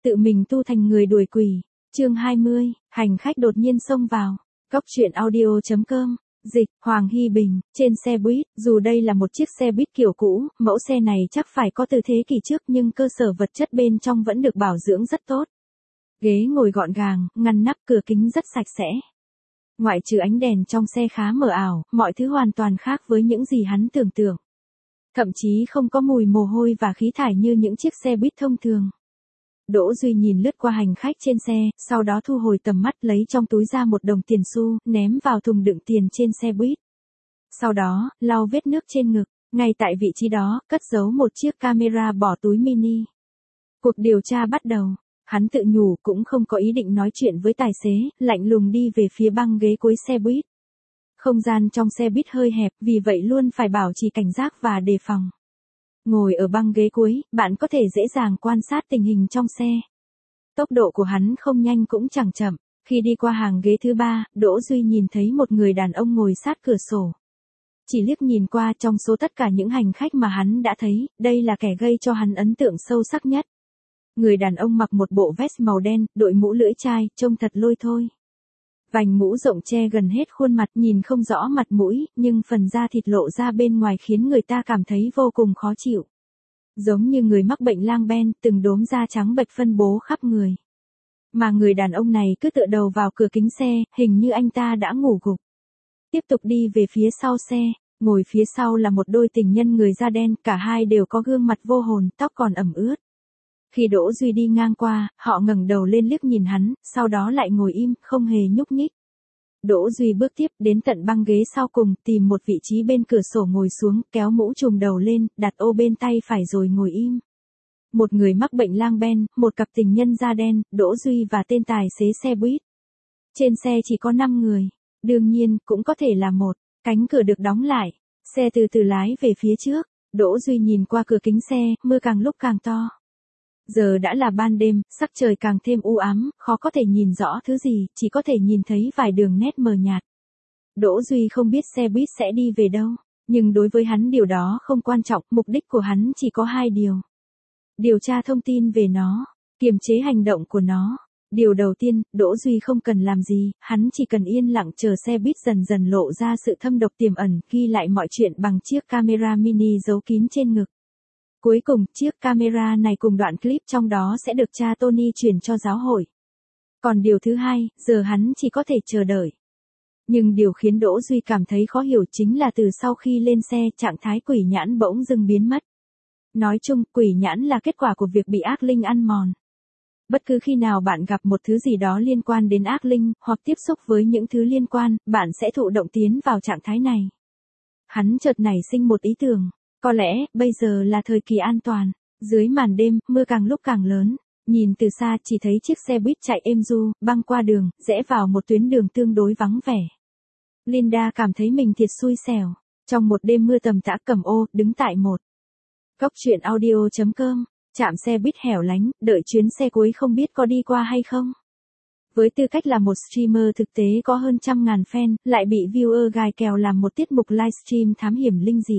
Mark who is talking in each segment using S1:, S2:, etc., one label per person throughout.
S1: tự mình tu thành người đuổi quỷ. Chương 20, hành khách đột nhiên xông vào. Cóc truyện audio.com. Dịch, Hoàng Hy Bình, trên xe buýt, dù đây là một chiếc xe buýt kiểu cũ, mẫu xe này chắc phải có từ thế kỷ trước nhưng cơ sở vật chất bên trong vẫn được bảo dưỡng rất tốt. Ghế ngồi gọn gàng, ngăn nắp, cửa kính rất sạch sẽ. Ngoại trừ ánh đèn trong xe khá mờ ảo, mọi thứ hoàn toàn khác với những gì hắn tưởng tượng. Thậm chí không có mùi mồ hôi và khí thải như những chiếc xe buýt thông thường. Đỗ Duy nhìn lướt qua hành khách trên xe, sau đó thu hồi tầm mắt lấy trong túi ra một đồng tiền xu, ném vào thùng đựng tiền trên xe buýt. Sau đó, lau vết nước trên ngực, ngay tại vị trí đó, cất giấu một chiếc camera bỏ túi mini. Cuộc điều tra bắt đầu, hắn tự nhủ cũng không có ý định nói chuyện với tài xế, lạnh lùng đi về phía băng ghế cuối xe buýt. Không gian trong xe buýt hơi hẹp, vì vậy luôn phải bảo trì cảnh giác và đề phòng. Ngồi ở băng ghế cuối, bạn có thể dễ dàng quan sát tình hình trong xe. Tốc độ của hắn không nhanh cũng chẳng chậm. Khi đi qua hàng ghế thứ 3, Đỗ Duy nhìn thấy một người đàn ông ngồi sát cửa sổ. Chỉ liếc nhìn qua trong số tất cả những hành khách mà hắn đã thấy, đây là kẻ gây cho hắn ấn tượng sâu sắc nhất. Người đàn ông mặc một bộ vest màu đen, đội mũ lưỡi chai, trông thật lôi thôi. Vành mũ rộng che gần hết khuôn mặt, nhìn không rõ mặt mũi, nhưng phần da thịt lộ ra bên ngoài khiến người ta cảm thấy vô cùng khó chịu. Giống như người mắc bệnh lang ben, từng đốm da trắng bệch phân bố khắp người. Mà người đàn ông này cứ tựa đầu vào cửa kính xe, hình như anh ta đã ngủ gục. Tiếp tục đi về phía sau xe, ngồi phía sau là một đôi tình nhân người da đen, cả hai đều có gương mặt vô hồn, tóc còn ẩm ướt. Khi Đỗ Duy đi ngang qua, họ ngẩng đầu lên liếc nhìn hắn, sau đó lại ngồi im, không hề nhúc nhích. Đỗ Duy bước tiếp đến tận băng ghế sau cùng, tìm một vị trí bên cửa sổ ngồi xuống, kéo mũ trùm đầu lên, đặt ô bên tay phải rồi ngồi im. Một người mắc bệnh lang ben, một cặp tình nhân da đen, Đỗ Duy và tên tài xế xe buýt. Trên xe chỉ có 5 người, đương nhiên, cũng có thể là một. Cánh cửa được đóng lại, xe từ từ lái về phía trước. Đỗ Duy nhìn qua cửa kính xe, mưa càng lúc càng to. Giờ đã là ban đêm, sắc trời càng thêm u ám, khó có thể nhìn rõ thứ gì, chỉ có thể nhìn thấy vài đường nét mờ nhạt. Đỗ Duy không biết xe buýt sẽ đi về đâu, nhưng đối với hắn điều đó không quan trọng, mục đích của hắn chỉ có 2 điều. Điều tra thông tin về nó, kiềm chế hành động của nó. Điều đầu tiên, Đỗ Duy không cần làm gì, hắn chỉ cần yên lặng chờ xe buýt dần dần lộ ra sự thâm độc tiềm ẩn, ghi lại mọi chuyện bằng chiếc camera mini giấu kín trên ngực. Cuối cùng, chiếc camera này cùng đoạn clip trong đó sẽ được cha Tony chuyển cho giáo hội. Còn điều thứ hai, giờ hắn chỉ có thể chờ đợi. Nhưng điều khiến Đỗ Duy cảm thấy khó hiểu chính là từ sau khi lên xe, trạng thái quỷ nhãn bỗng dưng biến mất. Nói chung, quỷ nhãn là kết quả của việc bị ác linh ăn mòn. Bất cứ khi nào bạn gặp một thứ gì đó liên quan đến ác linh, hoặc tiếp xúc với những thứ liên quan, bạn sẽ thụ động tiến vào trạng thái này. Hắn chợt nảy sinh một ý tưởng. Có lẽ, bây giờ là thời kỳ an toàn. Dưới màn đêm, mưa càng lúc càng lớn. Nhìn từ xa chỉ thấy chiếc xe buýt chạy êm du, băng qua đường, rẽ vào một tuyến đường tương đối vắng vẻ. Linda cảm thấy mình thiệt xui xẻo. Trong một đêm mưa tầm tã cầm ô, đứng tại một góc truyện audio.com, trạm xe buýt hẻo lánh, đợi chuyến xe cuối không biết có đi qua hay không. Với tư cách là một streamer thực tế có hơn 100.000 fan, lại bị viewer gài kèo làm một tiết mục livestream thám hiểm linh dị.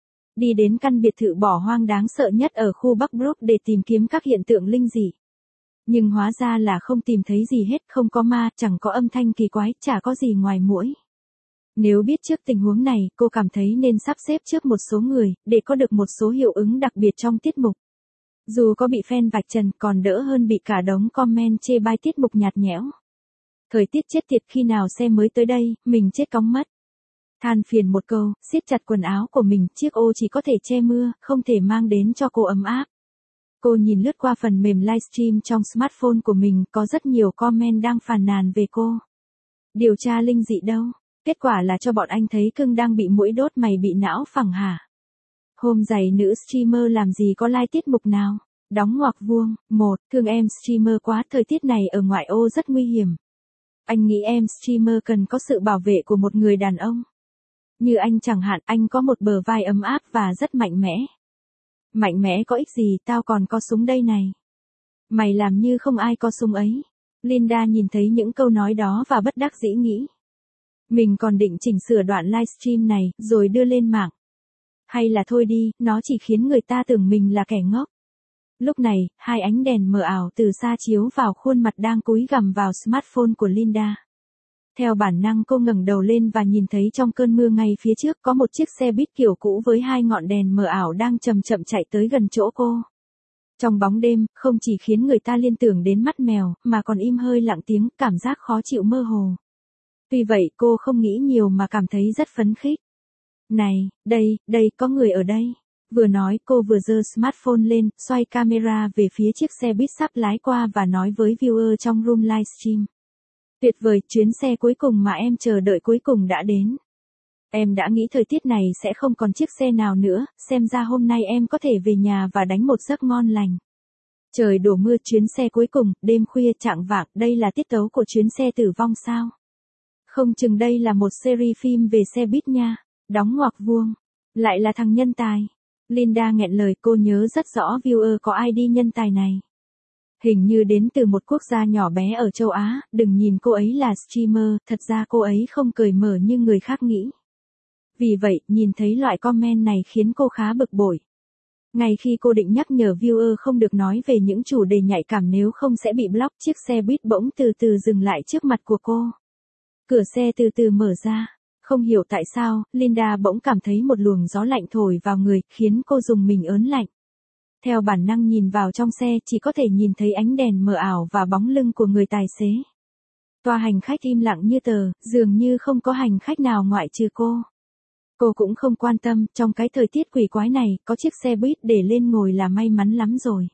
S1: Đi đến căn biệt thự bỏ hoang đáng sợ nhất ở khu Bắc Brook để tìm kiếm các hiện tượng linh dị. Nhưng hóa ra là không tìm thấy gì hết, không có ma, chẳng có âm thanh kỳ quái, chả có gì ngoài muỗi. Nếu biết trước tình huống này, cô cảm thấy nên sắp xếp trước một số người, để có được một số hiệu ứng đặc biệt trong tiết mục. Dù có bị fan vạch trần, còn đỡ hơn bị cả đống comment chê bai tiết mục nhạt nhẽo. Thời tiết chết tiệt, khi nào xe mới tới đây, mình chết cóng mất. Than phiền một câu, siết chặt quần áo của mình, chiếc ô chỉ có thể che mưa, không thể mang đến cho cô ấm áp. Cô nhìn lướt qua phần mềm livestream trong smartphone của mình, có rất nhiều comment đang phàn nàn về cô. Điều tra linh dị đâu? Kết quả là cho bọn anh thấy cưng đang bị muỗi đốt, mày bị não phẳng hả? Hôm dày nữ streamer làm gì có live tiết mục nào? Đóng ngoặc vuông, 1, thương em streamer quá, thời tiết này ở ngoại ô rất nguy hiểm. Anh nghĩ em streamer cần có sự bảo vệ của một người đàn ông. Như anh chẳng hạn, anh có một bờ vai ấm áp và rất mạnh mẽ. Mạnh mẽ có ích gì, tao còn có súng đây này. Mày làm như không ai có súng ấy. Linda nhìn thấy những câu nói đó và bất đắc dĩ nghĩ. Mình còn định chỉnh sửa đoạn livestream này, rồi đưa lên mạng. Hay là thôi đi, nó chỉ khiến người ta tưởng mình là kẻ ngốc. Lúc này, hai ánh đèn mờ ảo từ xa chiếu vào khuôn mặt đang cúi gằm vào smartphone của Linda. Theo bản năng cô ngẩng đầu lên và nhìn thấy trong cơn mưa ngay phía trước có một chiếc xe buýt kiểu cũ với hai ngọn đèn mờ ảo đang chậm chậm chạy tới gần chỗ cô. Trong bóng đêm, không chỉ khiến người ta liên tưởng đến mắt mèo, mà còn im hơi lặng tiếng, cảm giác khó chịu mơ hồ. Tuy vậy cô không nghĩ nhiều mà cảm thấy rất phấn khích. Này, đây, có người ở đây. Vừa nói cô vừa giơ smartphone lên, xoay camera về phía chiếc xe buýt sắp lái qua và nói với viewer trong room livestream. Tuyệt vời, chuyến xe cuối cùng mà em chờ đợi cuối cùng đã đến. Em đã nghĩ thời tiết này sẽ không còn chiếc xe nào nữa, xem ra hôm nay em có thể về nhà và đánh một giấc ngon lành. Trời đổ mưa, chuyến xe cuối cùng, đêm khuya chạng vạng, đây là tiết tấu của chuyến xe tử vong sao? Không chừng đây là một series phim về xe buýt nha. Đóng ngoặc vuông. Lại là thằng nhân tài. Linda nghẹn lời, cô nhớ rất rõ viewer có ID nhân tài này. Hình như đến từ một quốc gia nhỏ bé ở châu Á, đừng nhìn cô ấy là streamer, thật ra cô ấy không cởi mở như người khác nghĩ. Vì vậy, nhìn thấy loại comment này khiến cô khá bực bội. Ngay khi cô định nhắc nhở viewer không được nói về những chủ đề nhạy cảm nếu không sẽ bị block, chiếc xe buýt bỗng từ từ dừng lại trước mặt của cô. Cửa xe từ từ mở ra. Không hiểu tại sao, Linda bỗng cảm thấy một luồng gió lạnh thổi vào người, khiến cô rùng mình ớn lạnh. Theo bản năng nhìn vào trong xe, chỉ có thể nhìn thấy ánh đèn mờ ảo và bóng lưng của người tài xế. Toa hành khách im lặng như tờ, dường như không có hành khách nào ngoại trừ cô. Cô cũng không quan tâm, trong cái thời tiết quỷ quái này, có chiếc xe buýt để lên ngồi là may mắn lắm rồi.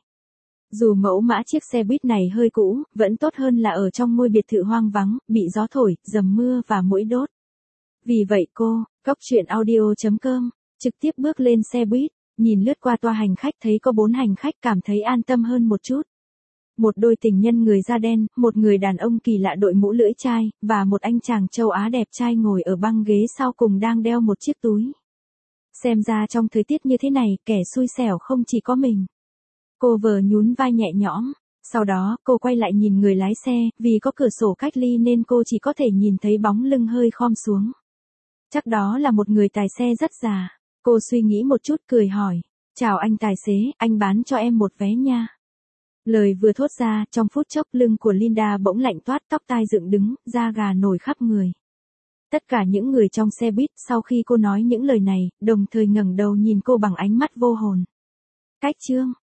S1: Dù mẫu mã chiếc xe buýt này hơi cũ, vẫn tốt hơn là ở trong ngôi biệt thự hoang vắng, bị gió thổi, dầm mưa và muỗi đốt. Vì vậy cô, coctruyện.audio.com, trực tiếp bước lên xe buýt, nhìn lướt qua toa hành khách thấy có 4 hành khách, cảm thấy an tâm hơn một chút. Một đôi tình nhân người da đen, một người đàn ông kỳ lạ đội mũ lưỡi chai, và một anh chàng châu Á đẹp trai ngồi ở băng ghế sau cùng đang đeo một chiếc túi. Xem ra trong thời tiết như thế này, kẻ xui xẻo không chỉ có mình. Cô vờ nhún vai nhẹ nhõm. Sau đó, cô quay lại nhìn người lái xe, vì có cửa sổ cách ly nên cô chỉ có thể nhìn thấy bóng lưng hơi khom xuống. Chắc đó là một người tài xe rất già. Cô suy nghĩ một chút cười hỏi. Chào anh tài xế, anh bán cho em một vé nha. Lời vừa thốt ra, trong phút chốc lưng của Linda bỗng lạnh toát, tóc tai dựng đứng, da gà nổi khắp người. Tất cả những người trong xe buýt sau khi cô nói những lời này, đồng thời ngẩng đầu nhìn cô bằng ánh mắt vô hồn. Cách chương